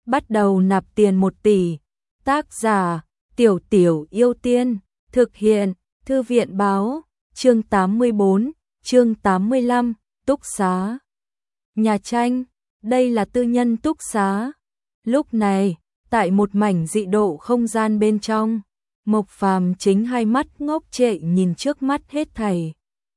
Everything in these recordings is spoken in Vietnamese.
bắt đầu nạp tiền 1 tỷ. Tác giả, Tiểu Tiểu Yêu Tiên, thực hiện, Thư viện báo, chương 84, chương 85, túc xá. Nhà tranh, đây là tư nhân túc xá. Lúc này, tại một mảnh dị độ không gian bên trong, Mộc Phàm chính hai mắt ngốc trệ nhìn trước mắt hết thảy.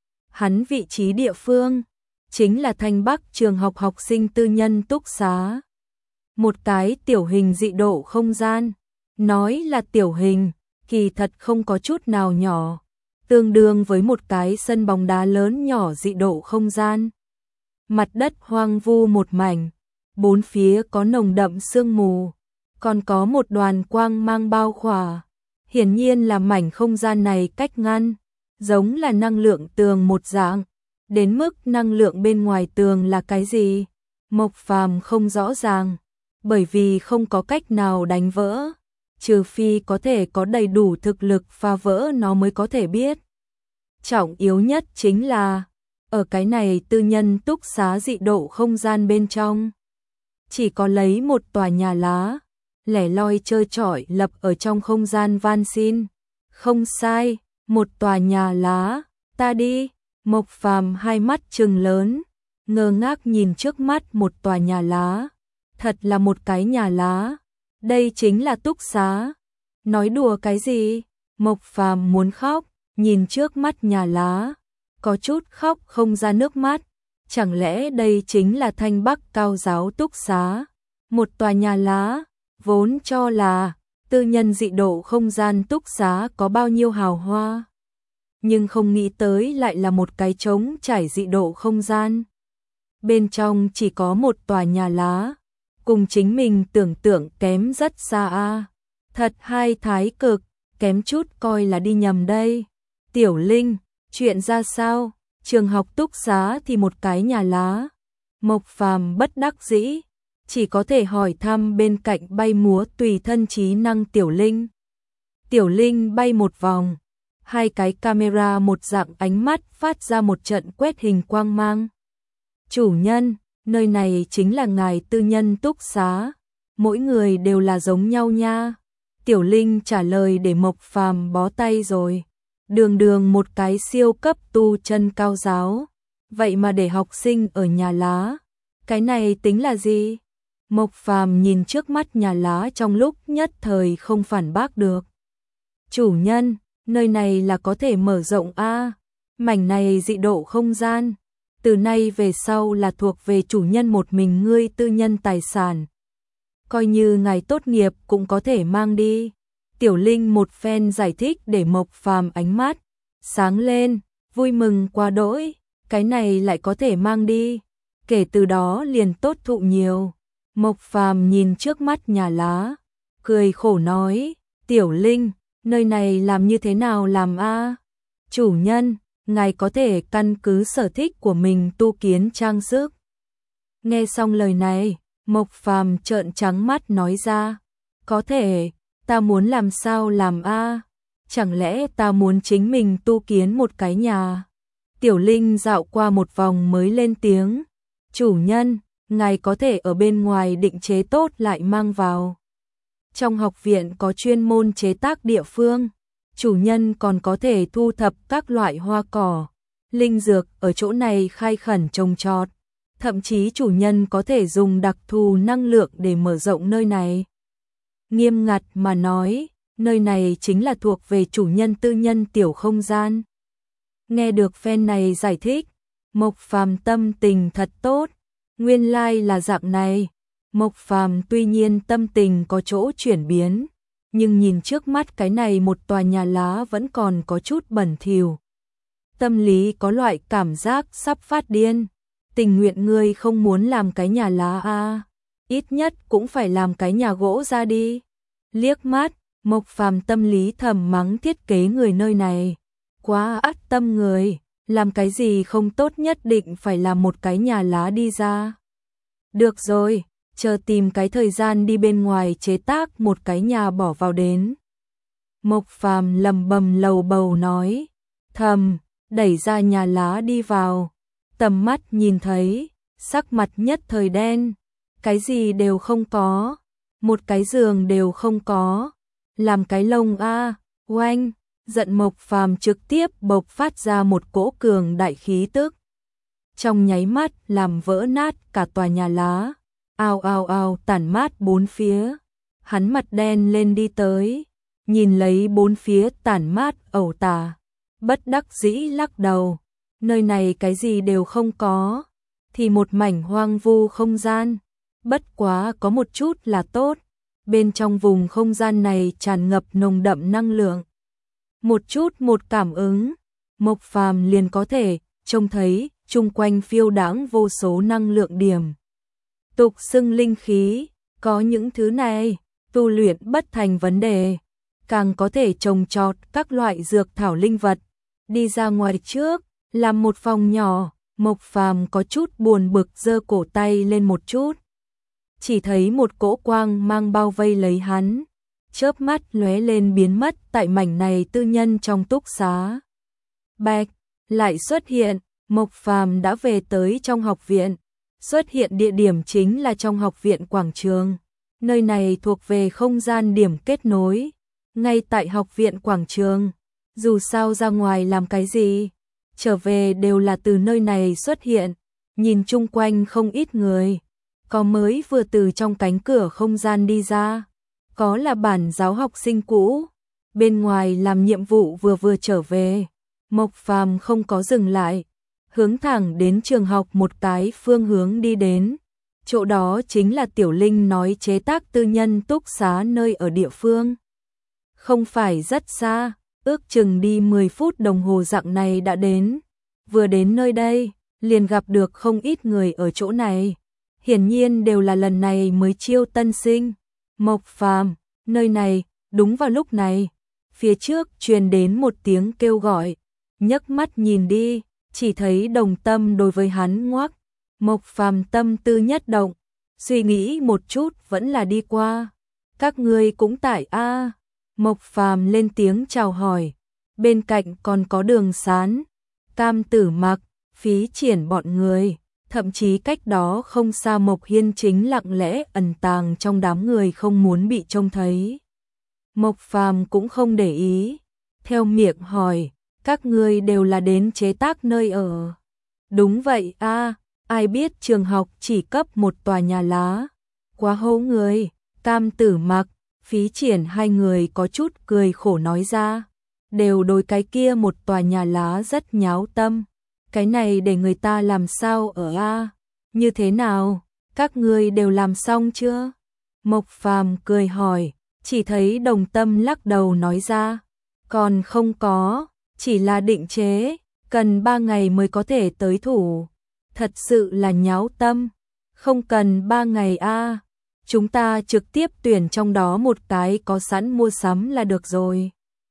Hắn vị trí địa phương chính là Thanh Bắc trường học học sinh tư nhân túc xá. Một cái tiểu hình dị độ không gian, nói là tiểu hình, kỳ thật không có chút nào nhỏ, tương đương với một cái sân bóng đá lớn nhỏ dị độ không gian. Mặt đất hoang vu một mảnh, bốn phía có nồng đậm sương mù, còn có một đoàn quang mang bao khỏa. Hiển nhiên là mảnh không gian này cách ngăn, giống là năng lượng tường một dạng. Đến mức năng lượng bên ngoài tường là cái gì? Mộc Phàm không rõ ràng, bởi vì không có cách nào đánh vỡ, trừ phi có thể có đầy đủ thực lực phá vỡ nó mới có thể biết. Trọng yếu nhất chính là, ở cái này tư nhân túc xá dị độ không gian bên trong, chỉ có lấy một tòa nhà lá, lẻ loi trơ trọi lập ở trong không gian van xin. Không sai, một tòa nhà lá, ta đi. Mộc Phàm hai mắt trừng lớn, ngơ ngác nhìn trước mắt một tòa nhà lá. Thật là một cái nhà lá, đây chính là túc xá. Nói đùa cái gì? Mộc Phàm muốn khóc, nhìn trước mắt nhà lá, có chút khóc không ra nước mắt. Chẳng lẽ đây chính là Thanh Bắc cao giáo túc xá? Một tòa nhà lá, vốn cho là tư nhân dị độ không gian túc xá có bao nhiêu hào hoa, nhưng không nghĩ tới lại là một cái trống trải dị độ không gian. Bên trong chỉ có một tòa nhà lá, cùng chính mình tưởng tượng kém rất xa a. Thật hai thái cực, kém chút coi là đi nhầm đây. Tiểu Linh, chuyện ra sao? Trường học túc xá thì một cái nhà lá. Mộc Phàm bất đắc dĩ, chỉ có thể hỏi thăm bên cạnh bay múa tùy thân trí năng Tiểu Linh. Tiểu Linh bay một vòng, hai cái camera một dạng ánh mắt phát ra một trận quét hình quang mang. Chủ nhân, nơi này chính là ngài tư nhân túc xá, mỗi người đều là giống nhau nha. Tiểu Linh trả lời để Mộc Phàm bó tay rồi. Đường đường một cái siêu cấp tu chân cao giáo, vậy mà để học sinh ở nhà lá, cái này tính là gì? Mộc Phàm nhìn trước mắt nhà lá trong lúc nhất thời không phản bác được. Chủ nhân, nơi này là có thể mở rộng a. Mảnh này dị độ không gian, từ nay về sau là thuộc về chủ nhân một mình ngươi tư nhân tài sản. Coi như ngài tốt nghiệp cũng có thể mang đi. Tiểu Linh một phen giải thích để Mộc Phàm ánh mắt sáng lên, vui mừng quá đỗi, cái này lại có thể mang đi, kể từ đó liền tốt thụ nhiều. Mộc Phàm nhìn trước mắt nhà lá, cười khổ nói, Tiểu Linh, nơi này làm như thế nào làm a? Chủ nhân, ngài có thể căn cứ sở thích của mình tu kiến trang sức. Nghe xong lời này, Mộc Phàm trợn trắng mắt nói ra, có thể, ta muốn làm sao làm a? Chẳng lẽ ta muốn chính mình tu kiến một cái nhà? Tiểu Linh dạo qua một vòng mới lên tiếng, chủ nhân, ngài có thể ở bên ngoài định chế tốt lại mang vào. Trong học viện có chuyên môn chế tác địa phương, chủ nhân còn có thể thu thập các loại hoa cỏ, linh dược ở chỗ này khai khẩn trồng trọt. Thậm chí chủ nhân có thể dùng đặc thù năng lượng để mở rộng nơi này. Nghiêm ngặt mà nói, nơi này chính là thuộc về chủ nhân tư nhân tiểu không gian. Nghe được phen này giải thích, Mộc Phàm tâm tình thật tốt, nguyên lai là dạng này. Mộc Phàm tuy nhiên tâm tình có chỗ chuyển biến, nhưng nhìn trước mắt cái này một tòa nhà lá vẫn còn có chút bẩn thỉu. Tâm lý có loại cảm giác sắp phát điên. Tình nguyện ngươi không muốn làm cái nhà lá a, ít nhất cũng phải làm cái nhà gỗ ra đi. Liếc mắt, Mộc Phàm tâm lý thầm mắng thiết kế người nơi này, quá ác tâm người, làm cái gì không tốt nhất định phải làm một cái nhà lá đi ra. Được rồi, chờ tìm cái thời gian đi bên ngoài chế tác một cái nhà bỏ vào đến. Mộc Phàm lầm bầm lầu bầu nói, thầm, đẩy ra nhà lá đi vào. Tầm mắt nhìn thấy, sắc mặt nhất thời đen, cái gì đều không có, một cái giường đều không có. Làm cái lông a, oanh, giận Mộc Phàm trực tiếp bộc phát ra một cỗ cường đại khí tức. Trong nháy mắt làm vỡ nát cả tòa nhà lá, ào ào ào tản mát bốn phía. Hắn mặt đen lên đi tới, nhìn lấy bốn phía tản mát ẩu tả, bất đắc dĩ lắc đầu, nơi này cái gì đều không có, thì một mảnh hoang vu không gian, bất quá có một chút là tốt, bên trong vùng không gian này tràn ngập nồng đậm năng lượng. Một chút một cảm ứng, Mộc Phàm liền có thể trông thấy chung quanh phiêu đãng vô số năng lượng điểm. Tục xưng linh khí, có những thứ này, tu luyện bất thành vấn đề, càng có thể trồng trọt các loại dược thảo linh vật. Đi ra ngoài trước, làm một phòng nhỏ, Mộc Phàm có chút buồn bực giơ cổ tay lên một chút. Chỉ thấy một cỗ quang mang bao vây lấy hắn, chớp mắt lóe lên biến mất tại mảnh này tư nhân trong túc xá. Bạch, lại xuất hiện, Mộc Phàm đã về tới trong học viện. Xuất hiện địa điểm chính là trong học viện quảng trường. Nơi này thuộc về không gian điểm kết nối, ngay tại học viện quảng trường. Dù sao ra ngoài làm cái gì, trở về đều là từ nơi này xuất hiện. Nhìn chung quanh không ít người, có mới vừa từ trong cánh cửa không gian đi ra, có là bản giáo học sinh cũ, bên ngoài làm nhiệm vụ vừa trở về. Mộc Phàm không có dừng lại, hướng thẳng đến trường học một cái phương hướng đi đến. Chỗ đó chính là Tiểu Linh nói chế tác tư nhân túc xá nơi ở địa phương. Không phải rất xa, ước chừng đi 10 phút đồng hồ dạng này đã đến. Vừa đến nơi đây, liền gặp được không ít người ở chỗ này. Hiển nhiên đều là lần này mới chiêu tân sinh. Mộc Phàm, nơi này, đúng vào lúc này. Phía trước truyền đến một tiếng kêu gọi. Nhấc mắt nhìn đi, chỉ thấy Đồng Tâm đối với hắn ngoắc. Mộc Phàm tâm tư nhất động, suy nghĩ một chút vẫn là đi qua. Các ngươi cũng tại a? Mộc Phàm lên tiếng chào hỏi. Bên cạnh còn có Đường Sán, Cam Tử Mặc, Phí Triển bọn người. Thậm chí cách đó không xa Mộc Hiên chính lặng lẽ ẩn tàng trong đám người không muốn bị trông thấy. Mộc Phàm cũng không để ý, theo miệng hỏi, các ngươi đều là đến chế tác nơi ở. Đúng vậy a, ai biết trường học chỉ cấp một tòa nhà lá. Quá hố người. Cam Tử Mặc, Phí Triển hai người có chút cười khổ nói ra. Đều đối cái kia một tòa nhà lá rất nháo tâm. Cái này để người ta làm sao ở a? Như thế nào? Các ngươi đều làm xong chưa? Mộc Phàm cười hỏi, chỉ thấy Đồng Tâm lắc đầu nói ra. Còn không có, chỉ là định chế, cần 3 ngày mới có thể tới thủ. Thật sự là nháo tâm. Không cần 3 ngày a, chúng ta trực tiếp tuyển trong đó một cái có sẵn mua sắm là được rồi.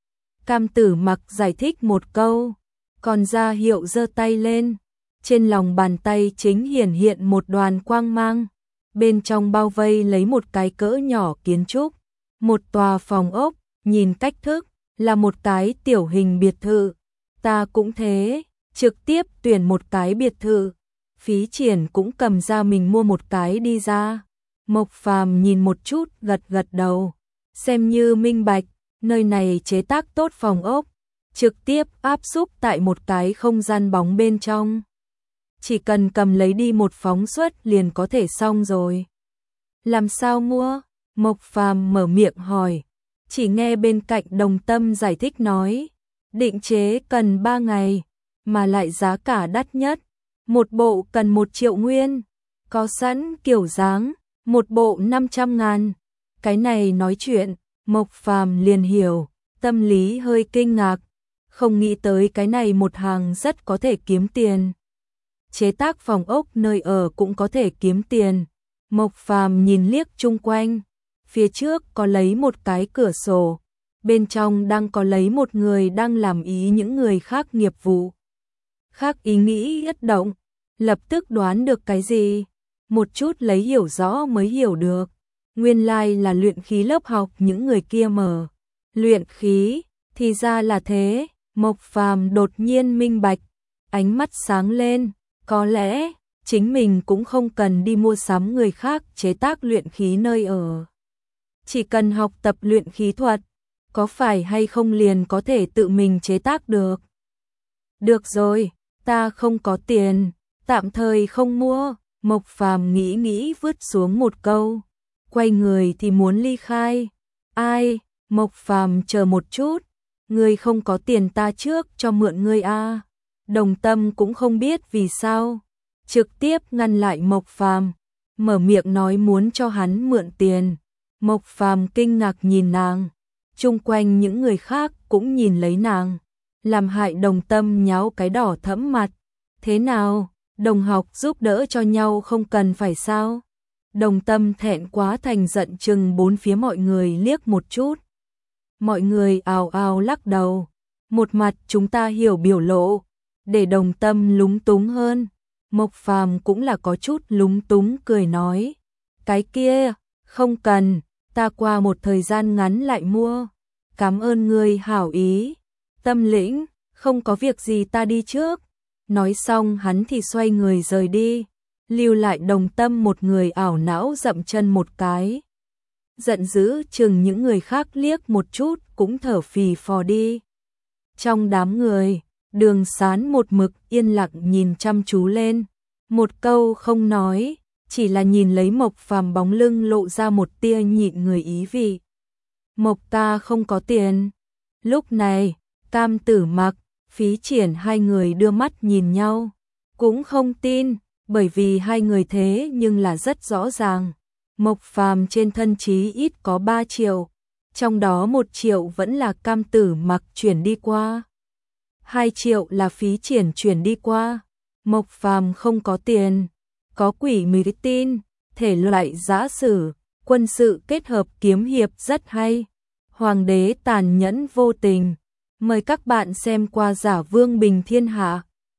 Cam Tử Mặc giải thích một câu, còn ra hiệu giơ tay lên. Trên lòng bàn tay chính hiển hiện một đoàn quang mang. Bên trong bao vây lấy một cái cỡ nhỏ kiến trúc. Một tòa phòng ốc, nhìn cách thức là một cái tiểu hình biệt thự. Ta cũng thế, trực tiếp tuyển một cái biệt thự. Phí Triển cũng cầm ra mình mua một cái đi ra. Mộc Phàm nhìn một chút gật gật đầu. Xem như minh bạch, nơi này chế tác tốt phòng ốc. Trực tiếp áp xúc tại một cái không gian bóng bên trong. Chỉ cần cầm lấy đi một phóng suất liền có thể xong rồi. Làm sao mua? Mộc Phàm mở miệng hỏi. Chỉ nghe bên cạnh Đồng Tâm giải thích nói. Định chế cần 3 ngày, mà lại giá cả đắt nhất. Một bộ cần 1 triệu nguyên. Có sẵn kiểu dáng, một bộ 500.000. Cái này nói chuyện, Mộc Phàm liền hiểu, tâm lý hơi kinh ngạc. Không nghĩ tới cái này một hàng rất có thể kiếm tiền. Chế tác phòng ốc nơi ở cũng có thể kiếm tiền. Mộc Phàm nhìn liếc chung quanh. Phía trước có lấy một cái cửa sổ. Bên trong đang có lấy một người đang làm ý những người khác nghiệp vụ. Khác ý nghĩ nhất động. Lập tức đoán được cái gì. Một chút lấy hiểu rõ mới hiểu được. Nguyên lai là luyện khí lớp học những người kia mở. Luyện khí, thì ra là thế. Mộc Phàm đột nhiên minh bạch, ánh mắt sáng lên, có lẽ chính mình cũng không cần đi mua sắm người khác chế tác luyện khí nơi ở. chỉ cần học tập luyện khí thuật, có phải hay không liền có thể tự mình chế tác được. Được rồi, ta không có tiền, tạm thời không mua. Mộc Phàm nghĩ nghĩ vứt xuống một câu, quay người thì muốn ly khai. Ai, Mộc Phàm chờ một chút, ngươi không có tiền ta trước cho mượn ngươi a. Đồng Tâm cũng không biết vì sao, trực tiếp ngăn lại Mộc Phàm, mở miệng nói muốn cho hắn mượn tiền. Mộc Phàm kinh ngạc nhìn nàng, chung quanh những người khác cũng nhìn lấy nàng, làm hại Đồng Tâm nháo cái đỏ thẫm mặt. Thế nào, đồng học giúp đỡ cho nhau không cần phải sao? Đồng Tâm thẹn quá thành giận chừng bốn phía mọi người liếc một chút. Mọi người ào ào lắc đầu, một mặt chúng ta hiểu biểu lộ, để Đồng Tâm lúng túng hơn. Mộc Phàm cũng là có chút lúng túng cười nói, cái kia, không cần, ta qua một thời gian ngắn lại mua. Cảm ơn ngươi hảo ý. Tâm Lĩnh, không có việc gì ta đi trước. Nói xong hắn thì xoay người rời đi, lưu lại Đồng Tâm một người ảo não dậm chân một cái. Giận dữ chừng những người khác liếc một chút cũng thở phì phò đi. Trong đám người, Đường Sán một mực yên lặng nhìn chăm chú lên, một câu không nói, chỉ là nhìn lấy Mộc Phàm bóng lưng lộ ra một tia nhịn người ý vị. Mộc ta không có tiền. Lúc này, Cam Tử Mặc, Phí Triển hai người đưa mắt nhìn nhau, cũng không tin, bởi vì hai người thế nhưng là rất rõ ràng. Mộc Phàm trên thân chí ít có 3 triệu, trong đó 1 triệu vẫn là Cam Tử Mặc chuyển đi qua, 2 triệu là Phí Triển chuyển đi qua. Mộc Phàm không có tiền, có quỷ mì tin, thể loại giã sử, quân sự kết hợp kiếm hiệp rất hay. Hoàng đế tàn nhẫn vô tình. Mời các bạn xem qua Giả Vương Bình Thiên Hạ.